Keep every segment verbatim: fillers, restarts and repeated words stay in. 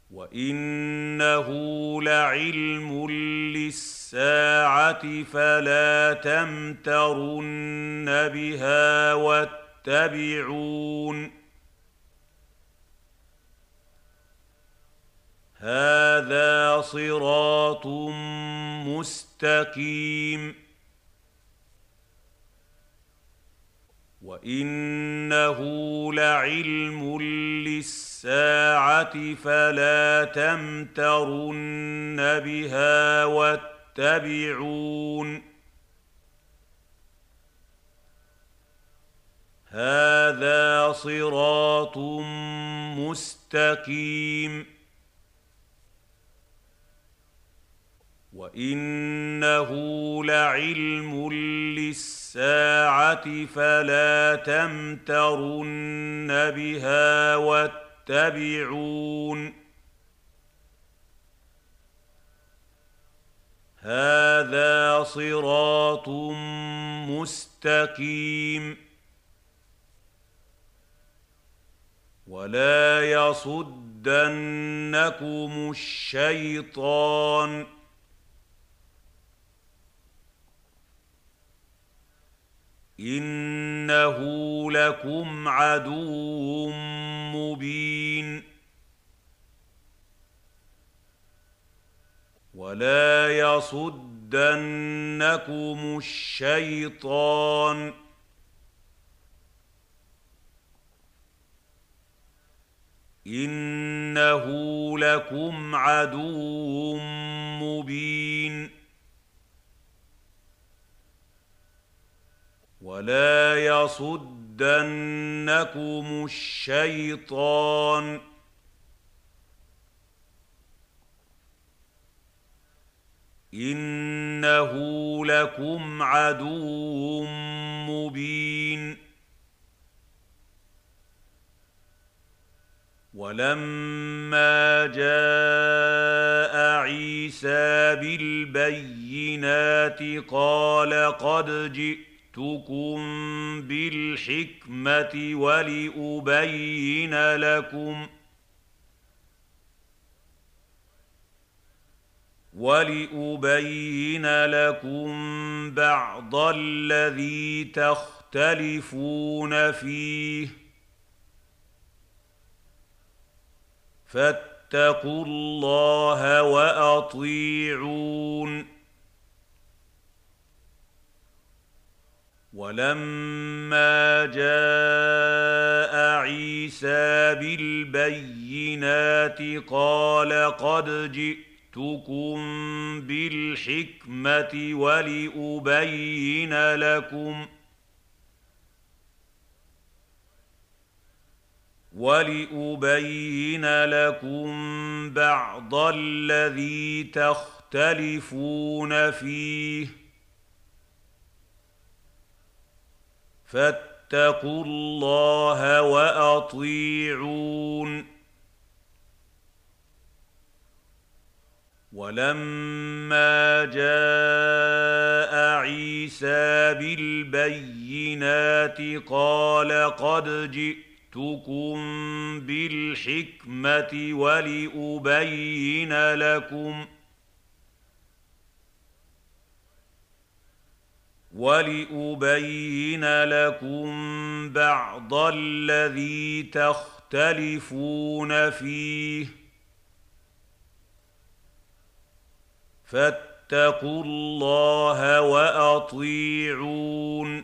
وَإِنَّهُ لَعِلْمٌ لِّلسَّاعَةِ فَلَا تَمْتَرُنَّ بِهَا وَاتَّبِعُونِ هَٰذَا صِرَاطٌ مُّسْتَقِيمٌ وَإِنَّهُ لَعِلْمٌ لِّلسَّاعَةِ فَلَا تَمْتَرُنَّ بِهَا وَاتَّبِعُونِ هَٰذَا صِرَاطٌ مُّسْتَقِيمٌ وَإِنَّهُ لَعِلْمٌ لِّلسَّاعَةِ فَلَا تَمْتَرُنَّ بِهَا وَاتَّبِعُونِ هَٰذَا صِرَاطٌ مُّسْتَقِيمٌ وَلَا يَصُدَّنَّكُمُ الشَّيْطَانُ إِنَّهُ لَكُمْ عَدُوٌّ مُّبِينٌ وَلَا يَصُدَّنَّكُمُ الشَّيْطَانُ إِنَّهُ لَكُمْ عَدُوٌّ مُّبِينٌ وَلَا يَصُدَّنَّكُمُ الشَّيْطَانُ إِنَّهُ لَكُمْ عَدُوٌّ مُّبِينٌ وَلَمَّا جَاءَ عِيسَىٰ بِالْبَيِّنَاتِ قَالَ قَدْ جِئْتُكُم بِالْحِكْمَةِ وَلِأُبَيِّنَ لَكُمْ وَلِأُبَيِّنَ لَكُم بَعْضَ الَّذِي تَخْتَلِفُونَ فِيهِ فَاتَّقُوا اللَّهَ وَأَطِيعُونِ وَلَمَّا جَاءَ عِيسَىٰ بِالْبَيِّنَاتِ قَالَ قَدْ جِئْتُكُم بِالْحِكْمَةِ وَلِأُبَيِّنَ لَكُمْ وَلِأُبَيِّنَ لَكُم بَعْضَ الَّذِي تَخْتَلِفُونَ فِيهِ فَاتَّقُوا اللَّهَ وَأَطِيعُونِ وَلَمَّا جَاءَ عِيسَىٰ بِالْبَيِّنَاتِ قَالَ قَدْ جِئْتُكُم بِالْحِكْمَةِ وَلِأُبَيِّنَ لَكُمْ وَلِأُبَيِّنَ لَكُم بَعْضَ الَّذِي تَخْتَلِفُونَ فِيهِ فَاتَّقُوا اللَّهَ وَأَطِيعُونِ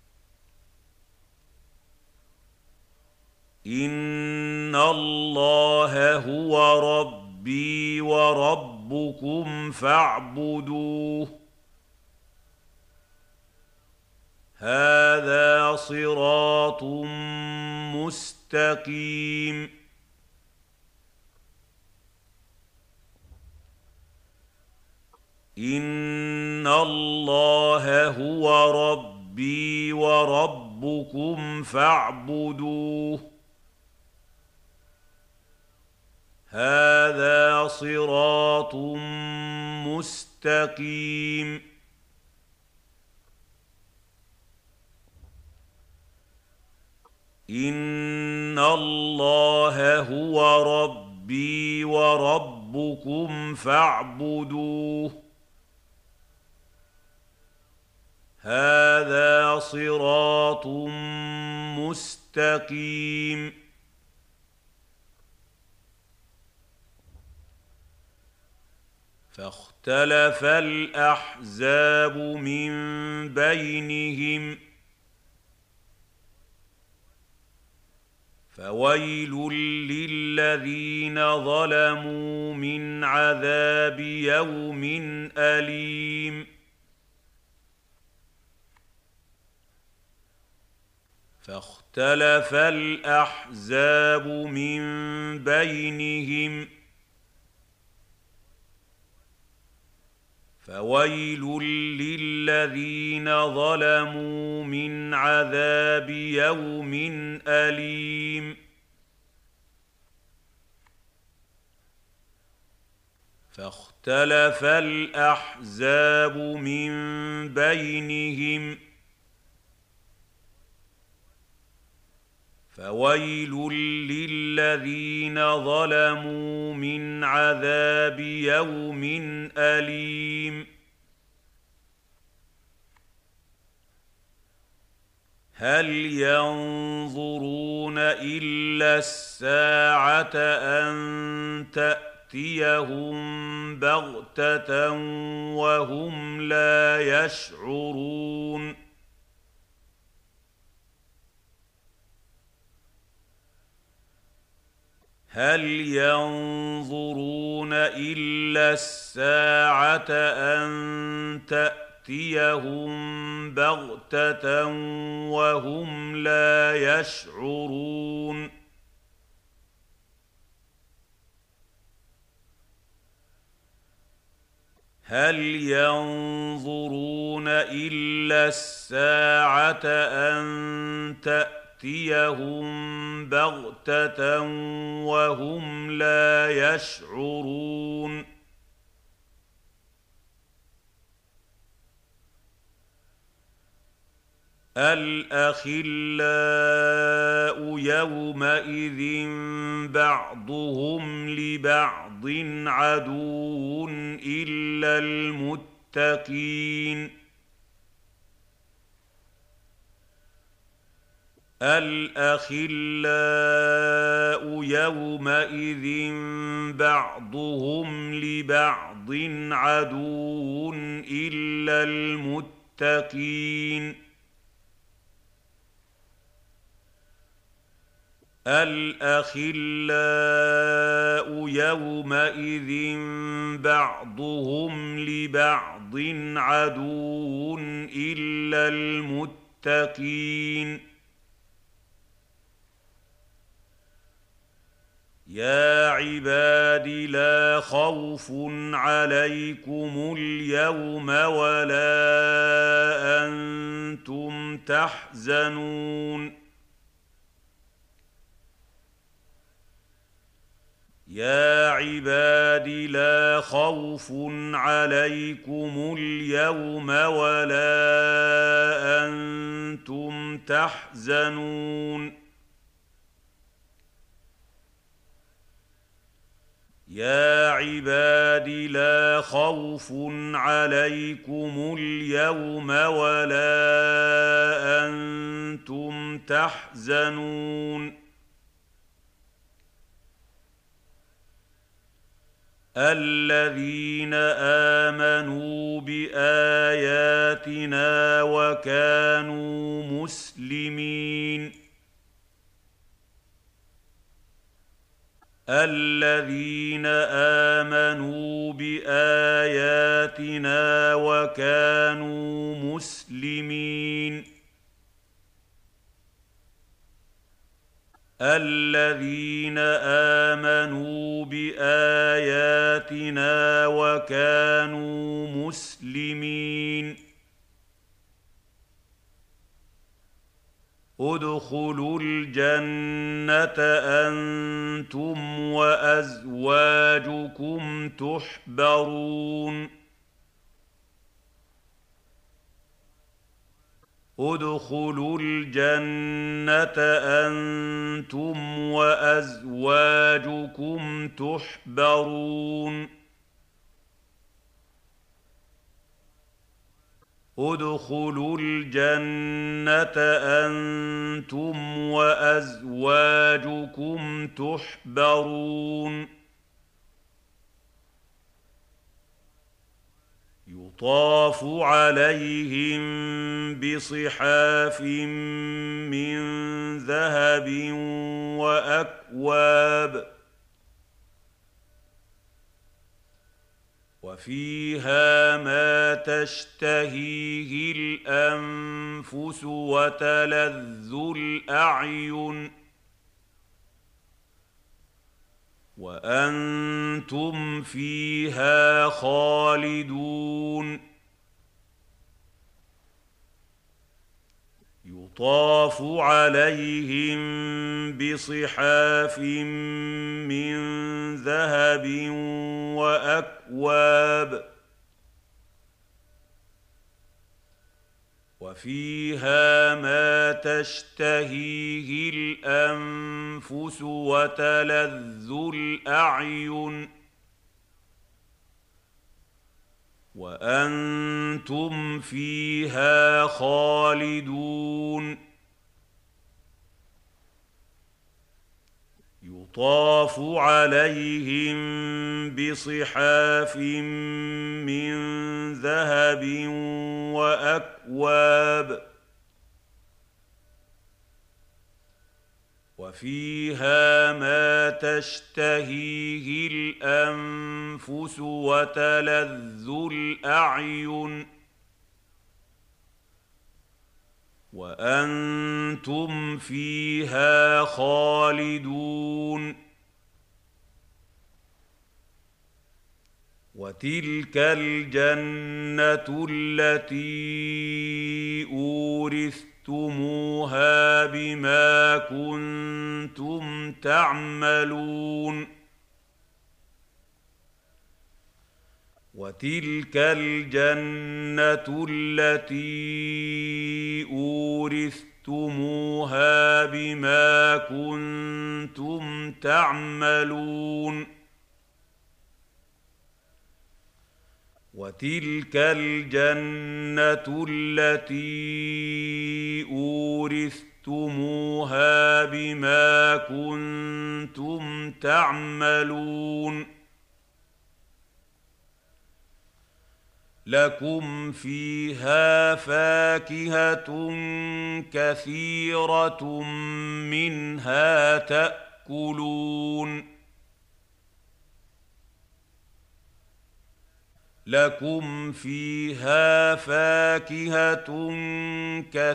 إِنَّ اللَّهَ هُوَ رَبِّي وَرَبُّكُمْ فَاعْبُدُوهُ هَٰذَا صِرَاطٌ مُّسْتَقِيمٌ إِنَّ اللَّهَ هُوَ رَبِّي وَرَبُّكُمْ فَاعْبُدُوهُ هَٰذَا صِرَاطٌ مُّسْتَقِيمٌ إِنَّ اللَّهَ هُوَ رَبِّي ربي وربكم فاعبدوه هذا صراط مستقيم فاختلف الأحزاب من بينهم فويل للذين ظلموا من عذاب يوم أليم فاختلف الأحزاب من بينهم فويل للذين ظلموا من عذاب يوم أليم فاختلف الأحزاب من بينهم فويل للذين ظلموا من عذاب يوم أليم هل ينظرون إلا الساعة أن تأتيهم بغتة وهم لا يشعرون هل ينظرون إلا الساعة أن تأتيهم بغتة وهم لا يشعرون هل ينظرون إلا الساعة أن تأتيهم تأتيهم بغتة وهم لا يشعرون الأخلاء يومئذ بعضهم لبعض عدو إلا المتقين الأخلاء يومئذ بعضهم لبعض عدو إلا المتقين الأخلاء يومئذ بعضهم لبعض عدو إلا المتقين يا عباد لا خوف عليكم اليوم ولا أنتم تحزنون يا عباد لا خوف عليكم اليوم ولا أنتم تحزنون يا عباد لا خوف عليكم اليوم ولا أنتم تحزنون الذين آمنوا بآياتنا وكانوا مسلمين الذين آمنوا بآياتنا وكانوا مسلمين الذين آمنوا بآياتنا وكانوا مسلمين ادخلوا الجنة أنتم وأزواجكم تحبرون ادخلوا الجنة أنتم وأزواجكم تحبرون ادخلوا الجنة أنتم وأزواجكم تحبرون يطاف عليهم بصحاف من ذهب وأكواب وفيها ما تشتهيه الأنفس وتلذ الأعين وأنتم فيها خالدون يطاف عليهم بصحاف من ذهب وأكواب وفيها ما تشتهيه الأنفس وتلذ الأعين وأنتم فيها خالدون يطاف عليهم بصحاف من ذهب وأكواب وفيها ما تشتهيه الأنفس وتلذ الأعين وأنتم فيها خالدون وتلك الجنة التي أورثتموها بما كنتم تعملون وتلك الجنة التي أورثتموها بما كنتم تعملون وتلك الجنة التي أورثتموها بما كنتم تعملون لكم فيها فاكهة كثيرة منها تأكلون لكم فيها فاكهة كثيرة منها تأكلون لكم فيها فاكهة كثيرة منها تأكلون لكم فيها فاكهة كثيرة منها تأكلون لكم فيها فاكهة كثيرة منها تأكلون لكم فيها فاكهة كثيرة منها تأكلون لكم فيها فاكهة كثيرة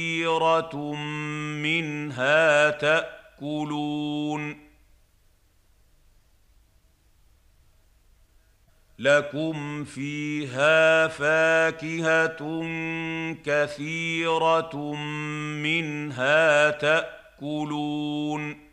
منها تأكلون لكم فيها فاكهة كثيرة منها تأكلون